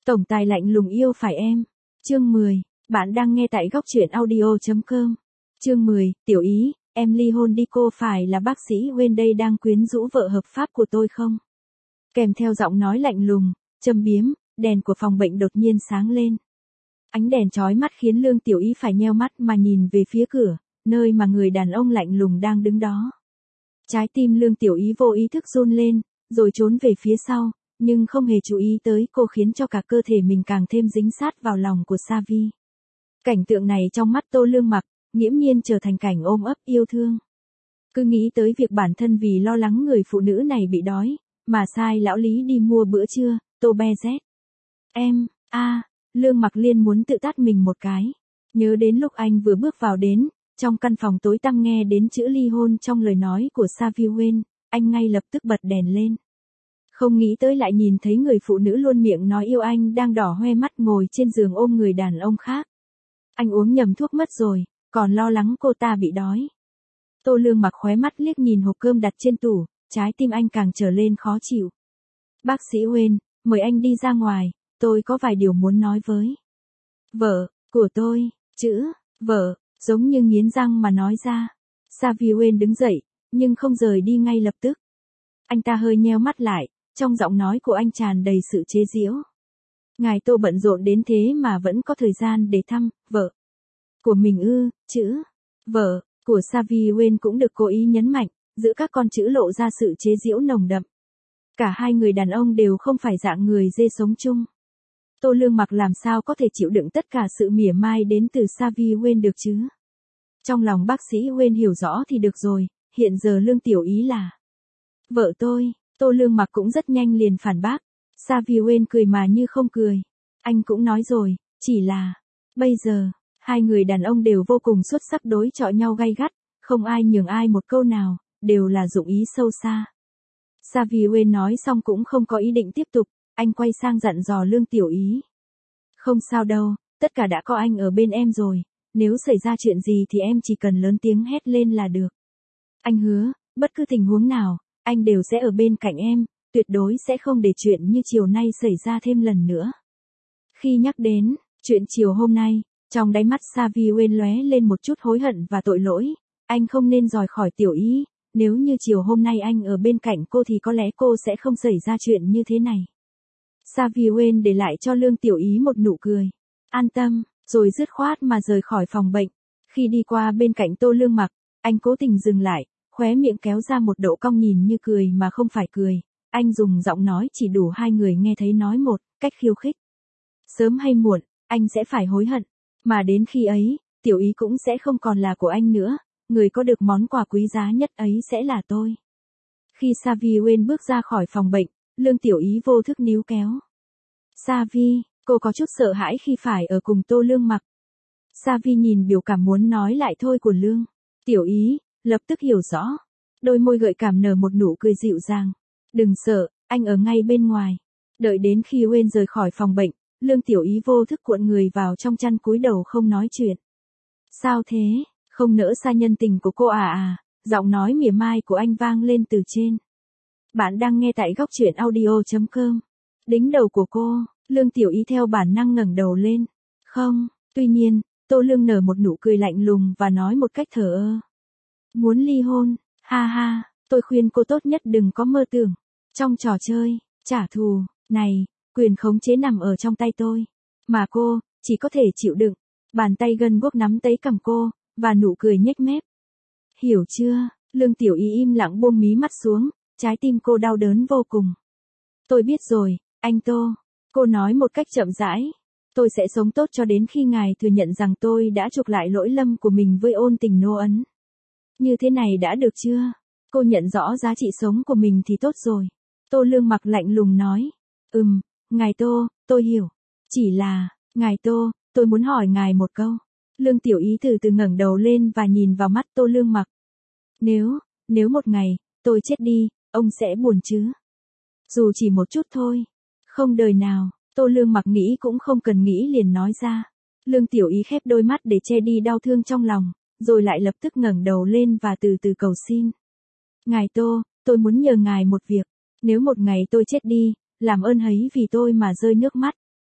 Tổng tài lạnh lùng yêu phải em. Chương 10. Bạn đang nghe tại góc truyện audio.com. Chương 10. Tiểu Ý, em ly hôn đi, cô phải là bác sĩ Wayne đây đang quyến rũ vợ hợp pháp của tôi không? Kèm theo giọng nói lạnh lùng, châm biếm, đèn của phòng bệnh đột nhiên sáng lên. Ánh đèn chói mắt khiến Lương Tiểu Ý phải nheo mắt mà nhìn về phía cửa, nơi mà người đàn ông lạnh lùng đang đứng đó. Trái tim Lương Tiểu Ý vô ý thức run lên, rồi trốn về phía sau, nhưng không hề chú ý tới cô khiến cho cả cơ thể mình càng thêm dính sát vào lòng của Sa Vi. Cảnh tượng này trong mắt Tô Lương Mặc, nghiễm nhiên trở thành cảnh ôm ấp yêu thương. Cứ nghĩ tới việc bản thân vì lo lắng người phụ nữ này bị đói, mà sai lão Lý đi mua bữa trưa, Tô be rét. Lương Mặc Liên muốn tự tát mình một cái. Nhớ đến lúc anh vừa bước vào đến, trong căn phòng tối tăm nghe đến chữ ly hôn trong lời nói của Sa Vi Wayne, anh ngay lập tức bật đèn lên. Không nghĩ tới lại nhìn thấy người phụ nữ luôn miệng nói yêu anh đang đỏ hoe mắt ngồi trên giường ôm người đàn ông khác. Anh uống nhầm thuốc mất rồi, còn lo lắng cô ta bị đói. Tô Lương Mặc khóe mắt liếc nhìn hộp cơm đặt trên tủ, trái tim anh càng trở lên khó chịu. Bác sĩ Wayne, mời anh đi ra ngoài, tôi có vài điều muốn nói với vợ của tôi. Chữ vợ giống như nghiến răng mà nói ra. Sa Vi Wayne đứng dậy, nhưng không rời đi ngay lập tức. Anh ta hơi nheo mắt lại, trong giọng nói của anh tràn đầy sự chế giễu. Ngài Tô bận rộn đến thế mà vẫn có thời gian để thăm vợ của mình ư? Chữ vợ của Sa Vi Wayne cũng được cố ý nhấn mạnh, giữa các con chữ lộ ra sự chế giễu nồng đậm. Cả hai người đàn ông đều không phải dạng người dê sống chung. Tô Lương Mặc làm sao có thể chịu đựng tất cả sự mỉa mai đến từ Sa Vi Wayne được chứ? Trong lòng bác sĩ Wayne hiểu rõ thì được rồi, hiện giờ Lương Tiểu Ý là vợ tôi. Tô Lương Mặc cũng rất nhanh liền phản bác. Sa Vi Wayne cười mà như không cười. Anh cũng nói rồi, chỉ là bây giờ, hai người đàn ông đều vô cùng xuất sắc đối chọi nhau gay gắt, không ai nhường ai một câu nào, đều là dụng ý sâu xa. Sa Vi Wayne nói xong cũng không có ý định tiếp tục, anh quay sang dặn dò Lương Tiểu Ý. Không sao đâu, tất cả đã có anh ở bên em rồi, nếu xảy ra chuyện gì thì em chỉ cần lớn tiếng hét lên là được. Anh hứa, bất cứ tình huống nào, anh đều sẽ ở bên cạnh em, tuyệt đối sẽ không để chuyện như chiều nay xảy ra thêm lần nữa. Khi nhắc đến chuyện chiều hôm nay, trong đáy mắt Sa Vi Wayne lóe lên một chút hối hận và tội lỗi. Anh không nên rời khỏi Tiểu Ý, nếu như chiều hôm nay anh ở bên cạnh cô thì có lẽ cô sẽ không xảy ra chuyện như thế này. Sa Vi Wayne để lại cho Lương Tiểu Ý một nụ cười an tâm, rồi dứt khoát mà rời khỏi phòng bệnh. Khi đi qua bên cạnh Tô Lương Mặc, anh cố tình dừng lại, khóe miệng kéo ra một độ cong nhìn như cười mà không phải cười. Anh dùng giọng nói chỉ đủ hai người nghe thấy nói một cách khiêu khích. Sớm hay muộn, anh sẽ phải hối hận, mà đến khi ấy, Tiểu Ý cũng sẽ không còn là của anh nữa, người có được món quà quý giá nhất ấy sẽ là tôi. Khi Sa Vi Wayne bước ra khỏi phòng bệnh, Lương Tiểu Ý vô thức níu kéo Sa Vi, cô có chút sợ hãi khi phải ở cùng Tô Lương Mặc. Sa Vi nhìn biểu cảm muốn nói lại thôi của Lương Tiểu Ý, lập tức hiểu rõ. Đôi môi gợi cảm nở một nụ cười dịu dàng. Đừng sợ, anh ở ngay bên ngoài. Đợi đến khi Wayne rời khỏi phòng bệnh, Lương Tiểu Ý vô thức cuộn người vào trong chăn cúi đầu không nói chuyện. Sao thế, không nỡ xa nhân tình của cô à? Giọng nói mỉa mai của anh vang lên từ trên. Bạn đang nghe tại góc truyện audio.com. Đính đầu của cô, Lương Tiểu Ý theo bản năng ngẩng đầu lên. Không, tuy nhiên, Tô Lương nở một nụ cười lạnh lùng và nói một cách thờ ơ. Muốn ly hôn, ha ha, tôi khuyên cô tốt nhất đừng có mơ tưởng. Trong trò chơi, trả thù, này, quyền khống chế nằm ở trong tay tôi. Mà cô, chỉ có thể chịu đựng. Bàn tay gân guốc nắm lấy cằm cô, và nụ cười nhếch mép. Hiểu chưa? Lương Tiểu Ý im lặng buông mí mắt xuống, trái tim cô đau đớn vô cùng. Tôi biết rồi, anh Tô. Cô nói một cách chậm rãi. Tôi sẽ sống tốt cho đến khi ngài thừa nhận rằng tôi đã chuộc lại lỗi lầm của mình với ôn tình Nô Ấn. Như thế này đã được chưa? Cô nhận rõ giá trị sống của mình thì tốt rồi. Tô Lương Mặc lạnh lùng nói. Ngài Tô, tôi hiểu. Chỉ là, ngài Tô, tôi muốn hỏi ngài một câu. Lương Tiểu Ý từ từ ngẩng đầu lên và nhìn vào mắt Tô Lương Mặc. Nếu một ngày, tôi chết đi, ông sẽ buồn chứ? Dù chỉ một chút thôi. Không đời nào, Tô Lương Mặc nghĩ cũng không cần nghĩ liền nói ra. Lương Tiểu Ý khép đôi mắt để che đi đau thương trong lòng, rồi lại lập tức ngẩng đầu lên và từ từ cầu xin. Ngài Tô, tôi muốn nhờ ngài một việc. Nếu một ngày tôi chết đi, làm ơn hãy vì tôi mà rơi nước mắt.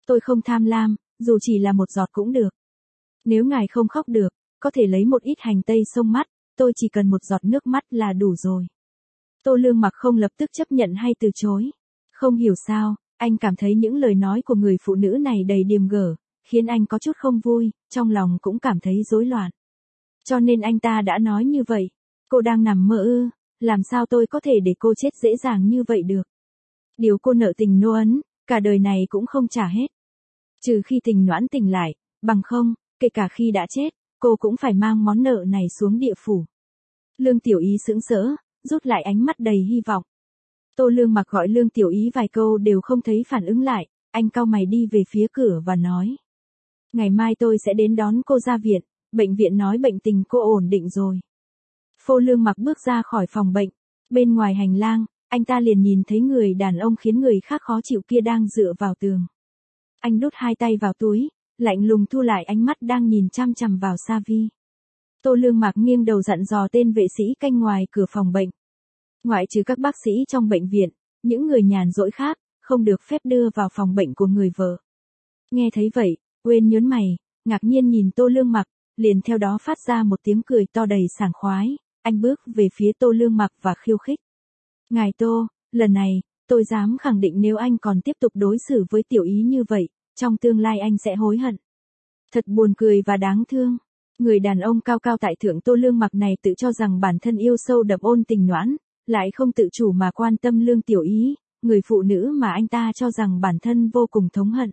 Tôi không tham lam, dù chỉ là một giọt cũng được. Nếu ngài không khóc được, có thể lấy một ít hành tây xông mắt, tôi chỉ cần một giọt nước mắt là đủ rồi. Tô Lương Mặc không lập tức chấp nhận hay từ chối. Không hiểu sao, anh cảm thấy những lời nói của người phụ nữ này đầy điềm gở, khiến anh có chút không vui, trong lòng cũng cảm thấy rối loạn. Cho nên anh ta đã nói như vậy. Cô đang nằm mơ ư, làm sao tôi có thể để cô chết dễ dàng như vậy được. Điều cô nợ tình Nô Ấn, cả đời này cũng không trả hết. Trừ khi Tình Noãn tỉnh lại, bằng không, kể cả khi đã chết, cô cũng phải mang món nợ này xuống địa phủ. Lương Tiểu Ý sững sỡ, rút lại ánh mắt đầy hy vọng. Tô Lương Mặc gọi Lương Tiểu Ý vài câu đều không thấy phản ứng lại, anh cau mày đi về phía cửa và nói. Ngày mai tôi sẽ đến đón cô ra viện, bệnh viện nói bệnh tình cô ổn định rồi. Phô Lương Mặc bước ra khỏi phòng bệnh, bên ngoài hành lang, anh ta liền nhìn thấy người đàn ông khiến người khác khó chịu kia đang dựa vào tường. Anh đút hai tay vào túi, lạnh lùng thu lại ánh mắt đang nhìn chăm chằm vào Sa Vi. Tô Lương Mặc nghiêng đầu dặn dò tên vệ sĩ canh ngoài cửa phòng bệnh. Ngoại trừ các bác sĩ trong bệnh viện, những người nhàn rỗi khác, không được phép đưa vào phòng bệnh của người vợ. Nghe thấy vậy, Uyên nhớn mày, ngạc nhiên nhìn Tô Lương Mặc, liền theo đó phát ra một tiếng cười to đầy sảng khoái, anh bước về phía Tô Lương Mặc và khiêu khích. Ngài Tô, lần này, tôi dám khẳng định nếu anh còn tiếp tục đối xử với Tiểu Ý như vậy, trong tương lai anh sẽ hối hận. Thật buồn cười và đáng thương. Người đàn ông cao cao tại thượng Tô Lương Mặc này tự cho rằng bản thân yêu sâu đậm ôn Tình Noãn, lại không tự chủ mà quan tâm Lương Tiểu Ý, người phụ nữ mà anh ta cho rằng bản thân vô cùng thống hận.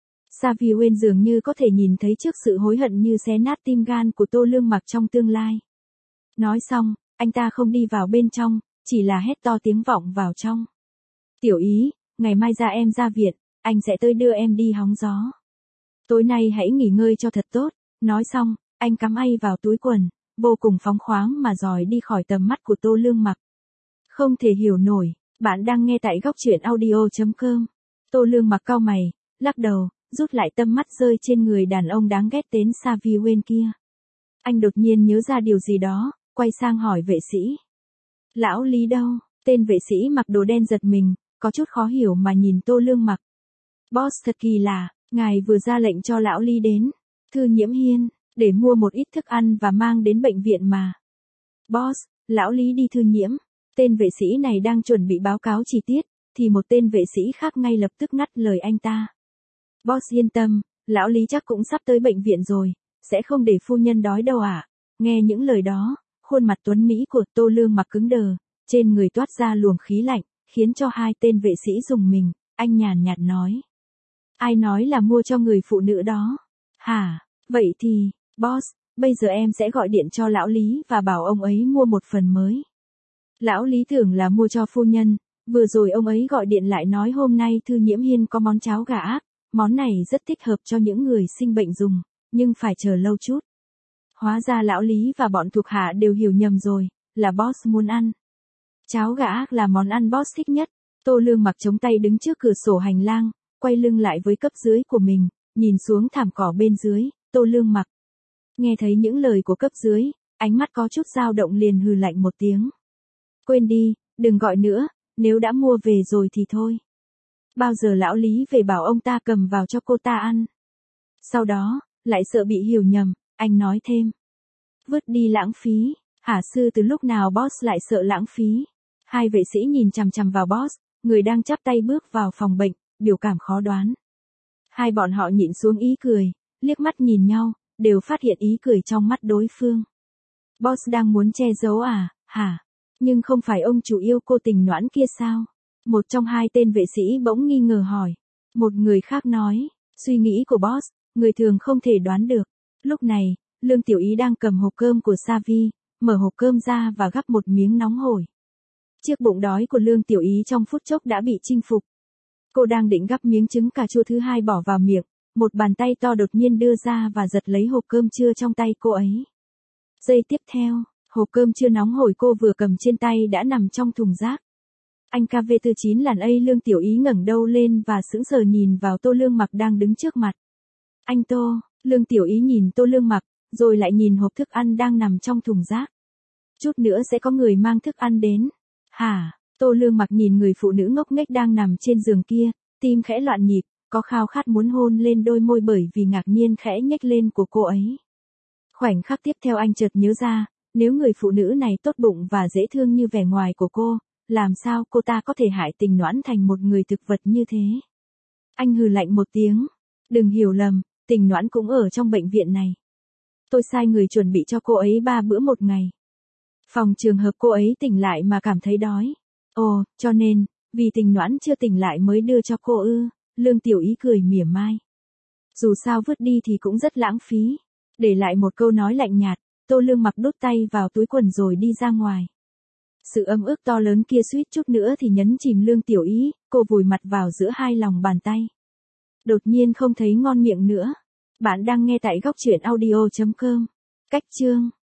Sa Vi Uyên dường như có thể nhìn thấy trước sự hối hận như xé nát tim gan của Tô Lương Mặc trong tương lai. Nói xong, anh ta không đi vào bên trong, chỉ là hét to tiếng vọng vào trong. Tiểu Ý, ngày mai ra em ra viện, anh sẽ tới đưa em đi hóng gió. Tối nay hãy nghỉ ngơi cho thật tốt. Nói xong, anh cắm ay vào túi quần, vô cùng phóng khoáng mà dòi đi khỏi tầm mắt của Tô Lương Mặc. Không thể hiểu nổi, bạn đang nghe tại góc truyện audio.com. Tô Lương Mặc cau mày, lắc đầu, rút lại tâm mắt rơi trên người đàn ông đáng ghét đến Sa Vi Uyên kia. Anh đột nhiên nhớ ra điều gì đó, quay sang hỏi vệ sĩ. Lão Lý đâu? Tên vệ sĩ mặc đồ đen giật mình, có chút khó hiểu mà nhìn Tô Lương Mặc. Boss thật kỳ lạ, ngài vừa ra lệnh cho lão Lý đến Thư Nhiễm Hiên, để mua một ít thức ăn và mang đến bệnh viện mà. Boss, lão Lý đi Thư Nhiễm. Tên vệ sĩ này đang chuẩn bị báo cáo chi tiết, thì một tên vệ sĩ khác ngay lập tức ngắt lời anh ta. Boss yên tâm, lão Lý chắc cũng sắp tới bệnh viện rồi, sẽ không để phu nhân đói đâu ạ. Nghe những lời đó, khuôn mặt tuấn mỹ của Tô Lương Mặc cứng đờ, trên người toát ra luồng khí lạnh, khiến cho hai tên vệ sĩ rùng mình, anh nhàn nhạt nói. Ai nói là mua cho người phụ nữ đó? Hả, vậy thì, boss, bây giờ em sẽ gọi điện cho lão Lý và bảo ông ấy mua một phần mới. Lão Lý tưởng là mua cho phu nhân, vừa rồi ông ấy gọi điện lại nói hôm nay Thư Nhiễm Hiên có món cháo gà ác, món này rất thích hợp cho những người sinh bệnh dùng, nhưng phải chờ lâu chút. Hóa ra lão Lý và bọn thuộc hạ đều hiểu nhầm rồi, là boss muốn ăn. Cháo gà ác là món ăn boss thích nhất. Tô Lương Mặc chống tay đứng trước cửa sổ hành lang, quay lưng lại với cấp dưới của mình, nhìn xuống thảm cỏ bên dưới, Tô Lương Mặc. Nghe thấy những lời của cấp dưới, ánh mắt có chút dao động liền hừ lạnh một tiếng. Quên đi, đừng gọi nữa, nếu đã mua về rồi thì thôi. Bao giờ lão Lý về bảo ông ta cầm vào cho cô ta ăn. Sau đó, lại sợ bị hiểu nhầm, anh nói thêm. Vứt đi lãng phí, hả sư từ lúc nào boss lại sợ lãng phí. Hai vệ sĩ nhìn chằm chằm vào boss, người đang chắp tay bước vào phòng bệnh, biểu cảm khó đoán. Hai bọn họ nhịn xuống ý cười, liếc mắt nhìn nhau, đều phát hiện ý cười trong mắt đối phương. Boss đang muốn che giấu à, hả? Nhưng không phải ông chủ yêu cô Tình Noãn kia sao? Một trong hai tên vệ sĩ bỗng nghi ngờ hỏi. Một người khác nói, suy nghĩ của boss, người thường không thể đoán được. Lúc này, Lương Tiểu Ý đang cầm hộp cơm của Sa Vi, mở hộp cơm ra và gắp một miếng nóng hổi. Chiếc bụng đói của Lương Tiểu Ý trong phút chốc đã bị chinh phục. Cô đang định gắp miếng trứng cà chua thứ hai bỏ vào miệng, một bàn tay to đột nhiên đưa ra và giật lấy hộp cơm trưa trong tay cô ấy. Giây tiếp theo, hộp cơm trưa nóng hổi cô vừa cầm trên tay đã nằm trong thùng rác. Anh KV49 làn A Lương Tiểu Ý ngẩng đầu lên và sững sờ nhìn vào Tô Lương Mặc đang đứng trước mặt. Anh Tô, Lương Tiểu Ý nhìn Tô Lương Mặc, rồi lại nhìn hộp thức ăn đang nằm trong thùng rác. Chút nữa sẽ có người mang thức ăn đến. Hả? Tô Lương Mặc nhìn người phụ nữ ngốc nghếch đang nằm trên giường kia, tim khẽ loạn nhịp, có khao khát muốn hôn lên đôi môi bởi vì ngạc nhiên khẽ nhếch lên của cô ấy. Khoảnh khắc tiếp theo anh chợt nhớ ra, nếu người phụ nữ này tốt bụng và dễ thương như vẻ ngoài của cô, làm sao cô ta có thể hại Tình Noãn thành một người thực vật như thế? Anh hừ lạnh một tiếng. Đừng hiểu lầm, Tình Noãn cũng ở trong bệnh viện này. Tôi sai người chuẩn bị cho cô ấy 3 bữa một ngày. Phòng trường hợp cô ấy tỉnh lại mà cảm thấy đói. Ồ, cho nên, vì Tình Noãn chưa tỉnh lại mới đưa cho cô ư? Lương Tiểu Ý cười mỉa mai. Dù sao vứt đi thì cũng rất lãng phí. Để lại một câu nói lạnh nhạt, Tô Lương Mặc đút tay vào túi quần rồi đi ra ngoài. Sự ấm ức to lớn kia suýt chút nữa thì nhấn chìm Lương Tiểu Ý, cô vùi mặt vào giữa hai lòng bàn tay. Đột nhiên không thấy ngon miệng nữa. Bạn đang nghe tại góc truyện audio.com. Cách chương